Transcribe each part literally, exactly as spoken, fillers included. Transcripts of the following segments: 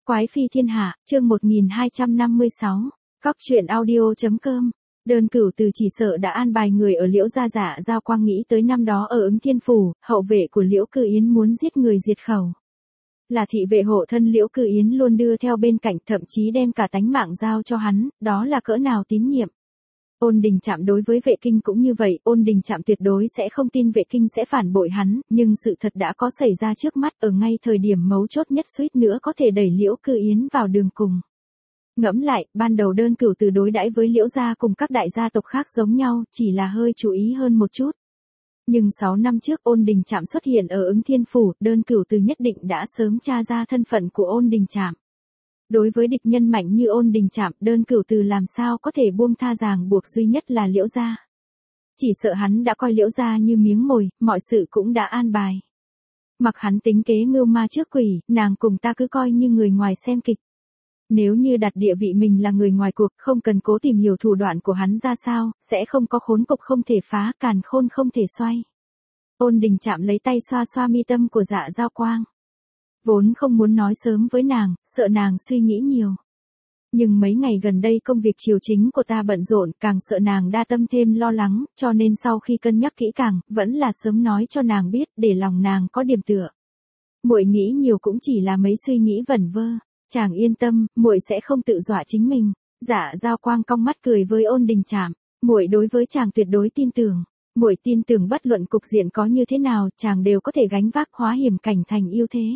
Quái phi thiên hạ, chương một nghìn hai trăm năm mươi sáu. Cóc truyện audio.com. Đơn Cửu Từ chỉ sợ đã an bài người ở Liễu gia. Dạ Giao Quang nghĩ tới năm đó ở Ứng Thiên Phủ, hậu vệ của Liễu Cư Yến muốn giết người diệt khẩu. Là thị vệ hộ thân Liễu Cư Yến luôn đưa theo bên cạnh, thậm chí đem cả tánh mạng giao cho hắn, đó là cỡ nào tín nhiệm. Ôn Đình Trạm đối với Vệ Kinh cũng như vậy, Ôn Đình Trạm tuyệt đối sẽ không tin Vệ Kinh sẽ phản bội hắn, nhưng sự thật đã có xảy ra trước mắt, ở ngay thời điểm mấu chốt nhất suýt nữa có thể đẩy Liễu Cư Yến vào đường cùng. Ngẫm lại, ban đầu Đơn Cửu Từ đối đãi với Liễu gia cùng các đại gia tộc khác giống nhau, chỉ là hơi chú ý hơn một chút. Nhưng sáu năm trước Ôn Đình Trạm xuất hiện ở Ứng Thiên Phủ, Đơn Cửu Từ nhất định đã sớm tra ra thân phận của Ôn Đình Trạm. Đối với địch nhân mạnh như Ôn Đình Trạm, Đơn Cửu Từ làm sao có thể buông tha ràng buộc duy nhất là Liễu gia. Chỉ sợ hắn đã coi Liễu gia như miếng mồi, mọi sự cũng đã an bài. Mặc hắn tính kế mưu ma trước quỷ, nàng cùng ta cứ coi như người ngoài xem kịch. Nếu như đặt địa vị mình là người ngoài cuộc, không cần cố tìm hiểu thủ đoạn của hắn ra sao, sẽ không có khốn cục không thể phá, càn khôn không thể xoay. Ôn Đình Trạm lấy tay xoa xoa mi tâm của Dạ Giao Quang. Vốn không muốn nói sớm với nàng, sợ nàng suy nghĩ nhiều. Nhưng mấy ngày gần đây công việc triều chính của ta bận rộn, càng sợ nàng đa tâm thêm lo lắng, cho nên sau khi cân nhắc kỹ càng, vẫn là sớm nói cho nàng biết, để lòng nàng có điểm tựa. Muội nghĩ nhiều cũng chỉ là mấy suy nghĩ vẩn vơ, chàng yên tâm, muội sẽ không tự dọa chính mình. Dạ Giao Quang cong mắt cười với Ôn Đình Trạm, muội đối với chàng tuyệt đối tin tưởng. Muội tin tưởng bất luận cục diện có như thế nào, chàng đều có thể gánh vác hóa hiểm cảnh thành ưu thế.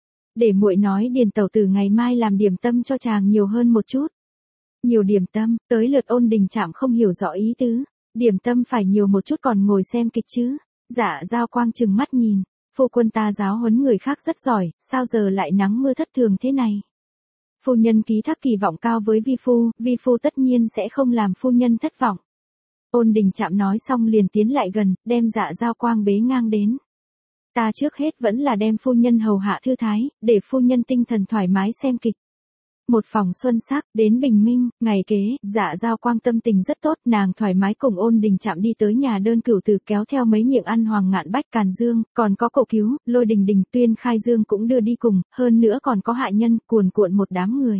Để muội nói Điền tẩu tử ngày mai làm điểm tâm cho chàng nhiều hơn một chút. Nhiều điểm tâm, tới lượt Ôn Đình Trạm không hiểu rõ ý tứ. Điểm tâm phải nhiều một chút còn ngồi xem kịch chứ. Dạ Giao Quang trừng mắt nhìn, phu quân ta giáo huấn người khác rất giỏi, sao giờ lại nắng mưa thất thường thế này. Phu nhân ký thác kỳ vọng cao với vi phu, vi phu tất nhiên sẽ không làm phu nhân thất vọng. Ôn Đình Trạm nói xong liền tiến lại gần, đem Dạ Giao Quang bế ngang đến. Ta trước hết vẫn là đem phu nhân hầu hạ thư thái, để phu nhân tinh thần thoải mái xem kịch. Một phòng xuân sắc, đến bình minh, ngày kế, Dạ Giao Quang tâm tình rất tốt, nàng thoải mái cùng Ôn Đình Trạm đi tới nhà Đơn Cửu Từ, kéo theo mấy miệng ăn Hoàng Ngạn Bách Càn Dương, còn có Cổ Cứu, Lôi Đình Đình, Tuyên Khai Dương cũng đưa đi cùng, hơn nữa còn có hạ nhân, cuồn cuộn một đám người.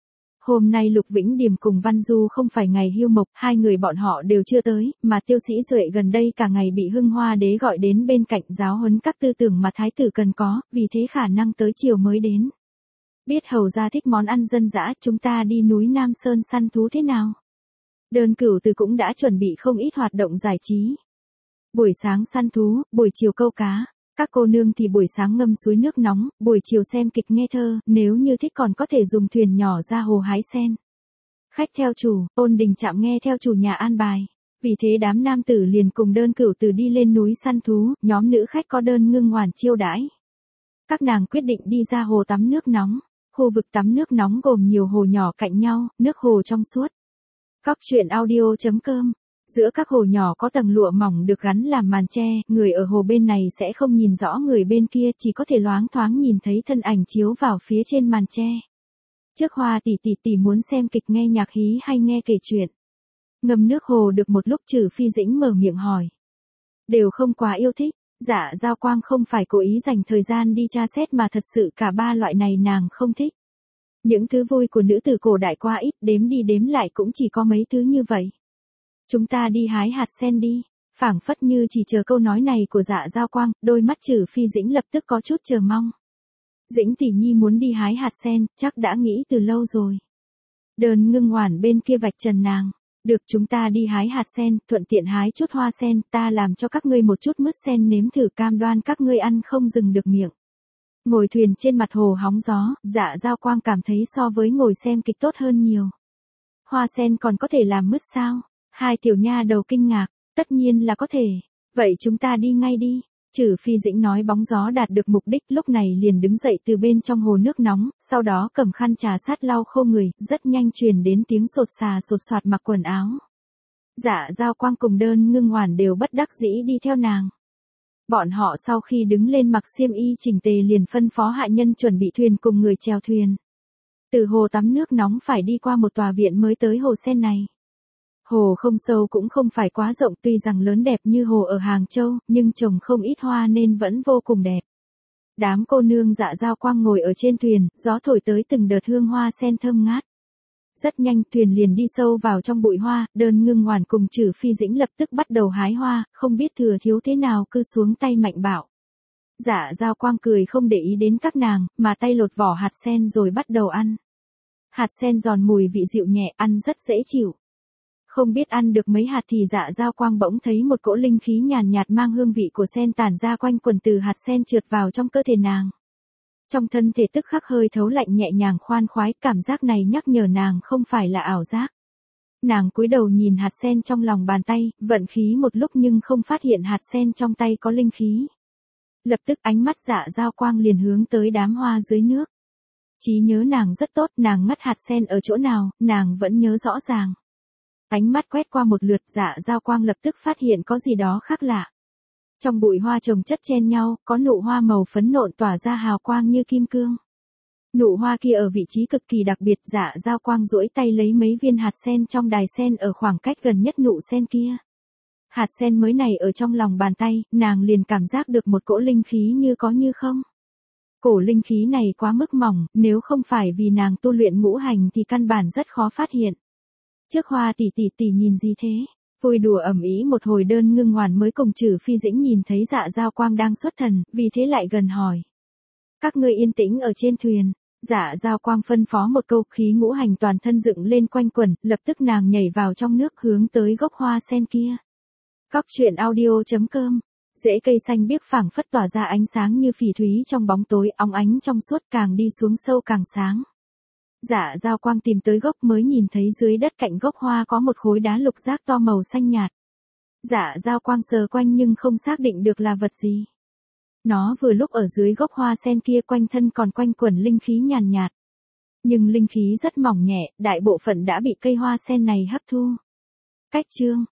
Hôm nay Lục Vĩnh Điềm cùng Văn Du không phải ngày hưu mộc, hai người bọn họ đều chưa tới, mà Tiêu Sĩ Duệ gần đây cả ngày bị Hưng Hoa Đế gọi đến bên cạnh giáo huấn các tư tưởng mà thái tử cần có, vì thế khả năng tới chiều mới đến. Biết hầu gia thích món ăn dân dã, chúng ta đi núi Nam Sơn săn thú thế nào? Đơn Cửu Từ cũng đã chuẩn bị không ít hoạt động giải trí. Buổi sáng săn thú, buổi chiều câu cá. Các cô nương thì buổi sáng ngâm suối nước nóng, buổi chiều xem kịch nghe thơ, nếu như thích còn có thể dùng thuyền nhỏ ra hồ hái sen. Khách theo chủ, Ôn Đình Trạm nghe theo chủ nhà an bài. Vì thế đám nam tử liền cùng Đơn Cửu Từ đi lên núi săn thú, nhóm nữ khách có Đơn Ngưng Hoàn chiêu đãi. Các nàng quyết định đi ra hồ tắm nước nóng. Khu vực tắm nước nóng gồm nhiều hồ nhỏ cạnh nhau, nước hồ trong suốt. Cóc truyện audio.com. Giữa các hồ nhỏ có tầng lụa mỏng được gắn làm màn che, người ở hồ bên này sẽ không nhìn rõ người bên kia, chỉ có thể loáng thoáng nhìn thấy thân ảnh chiếu vào phía trên màn che. Trước Hoa tỷ tỷ tỷ muốn xem kịch nghe nhạc hí hay nghe kể chuyện. Ngâm nước hồ được một lúc Trừ Phi Dĩnh mở miệng hỏi. Đều không quá yêu thích. Dạ Giao Quang không phải cố ý dành thời gian đi tra xét mà thật sự cả ba loại này nàng không thích. Những thứ vui của nữ tử cổ đại quá ít, đếm đi đếm lại cũng chỉ có mấy thứ như vậy. Chúng ta đi hái hạt sen đi. Phảng phất như chỉ chờ câu nói này của Dạ Giao Quang, đôi mắt Trừ Phi Dĩnh lập tức có chút chờ mong. Dĩnh tỷ nhi muốn đi hái hạt sen, chắc đã nghĩ từ lâu rồi. Đơn Ngưng Hoàn bên kia vạch trần nàng. Được, chúng ta đi hái hạt sen, thuận tiện hái chút hoa sen, ta làm cho các ngươi một chút mứt sen nếm thử, cam đoan các ngươi ăn không dừng được miệng. Ngồi thuyền trên mặt hồ hóng gió, Dạ Giao Quang cảm thấy so với ngồi xem kịch tốt hơn nhiều. Hoa sen còn có thể làm mứt sao? Hai tiểu nha đầu kinh ngạc, tất nhiên là có thể. Vậy chúng ta đi ngay đi. Trừ Phi Dĩnh nói bóng gió đạt được mục đích, lúc này liền đứng dậy từ bên trong hồ nước nóng, sau đó cầm khăn trà sát lau khô người, rất nhanh truyền đến tiếng sột xà sột soạt mặc quần áo. Dạ Giao Quang cùng Đơn Ngưng Hoàn đều bất đắc dĩ đi theo nàng. Bọn họ sau khi đứng lên mặc xiêm y chỉnh tề liền phân phó hạ nhân chuẩn bị thuyền cùng người chèo thuyền. Từ hồ tắm nước nóng phải đi qua một tòa viện mới tới hồ sen này. Hồ không sâu cũng không phải quá rộng, tuy rằng lớn đẹp như hồ ở Hàng Châu, nhưng trồng không ít hoa nên vẫn vô cùng đẹp. Đám cô nương Dạ Giao Quang ngồi ở trên thuyền, gió thổi tới từng đợt hương hoa sen thơm ngát. Rất nhanh thuyền liền đi sâu vào trong bụi hoa, Đơn Ngưng Hoàn cùng Trử Phi Dĩnh lập tức bắt đầu hái hoa, không biết thừa thiếu thế nào cứ xuống tay mạnh bạo. Dạ Giao Quang cười không để ý đến các nàng, mà tay lột vỏ hạt sen rồi bắt đầu ăn. Hạt sen giòn mùi vị dịu nhẹ, ăn rất dễ chịu. Không biết ăn được mấy hạt thì Dạ Giao Quang bỗng thấy một cỗ linh khí nhàn nhạt mang hương vị của sen tản ra quanh quần từ hạt sen trượt vào trong cơ thể nàng. Trong thân thể tức khắc hơi thấu lạnh nhẹ nhàng khoan khoái, cảm giác này nhắc nhở nàng không phải là ảo giác. Nàng cúi đầu nhìn hạt sen trong lòng bàn tay, vận khí một lúc nhưng không phát hiện hạt sen trong tay có linh khí. Lập tức ánh mắt Dạ Giao Quang liền hướng tới đám hoa dưới nước. Trí nhớ nàng rất tốt, nàng ngắt hạt sen ở chỗ nào, nàng vẫn nhớ rõ ràng. Ánh mắt quét qua một lượt, Dạ Giao Quang lập tức phát hiện có gì đó khác lạ. Trong bụi hoa chồng chất chen nhau, có nụ hoa màu phấn nộn tỏa ra hào quang như kim cương. Nụ hoa kia ở vị trí cực kỳ đặc biệt, Dạ Giao Quang duỗi tay lấy mấy viên hạt sen trong đài sen ở khoảng cách gần nhất nụ sen kia. Hạt sen mới này ở trong lòng bàn tay, nàng liền cảm giác được một cỗ linh khí như có như không. Cổ linh khí này quá mức mỏng, nếu không phải vì nàng tu luyện ngũ hành thì căn bản rất khó phát hiện. Trước Hoa tỷ tỷ tỷ nhìn gì thế? Vui đùa ầm ĩ một hồi, Đơn Ngưng Hoàn mới cùng Trử Phi Dĩnh nhìn thấy Dạ Giao Quang đang xuất thần, vì thế lại gần hỏi. Các ngươi yên tĩnh ở trên thuyền. Dạ Giao Quang phân phó một câu, khí ngũ hành toàn thân dựng lên quanh quẩn, lập tức nàng nhảy vào trong nước hướng tới gốc hoa sen kia. Cóc truyện audio chấm com. Rễ cây xanh biếc phảng phất tỏa ra ánh sáng như phỉ thúy trong bóng tối, óng ánh trong suốt, càng đi xuống sâu càng sáng. Dạ Giao Quang tìm tới gốc mới nhìn thấy dưới đất cạnh gốc hoa có một khối đá lục giác to màu xanh nhạt. Dạ Giao Quang sờ quanh nhưng không xác định được là vật gì. Nó vừa lúc ở dưới gốc hoa sen kia, quanh thân còn quanh quẩn linh khí nhàn nhạt. Nhưng linh khí rất mỏng nhẹ, đại bộ phận đã bị cây hoa sen này hấp thu. Cách chương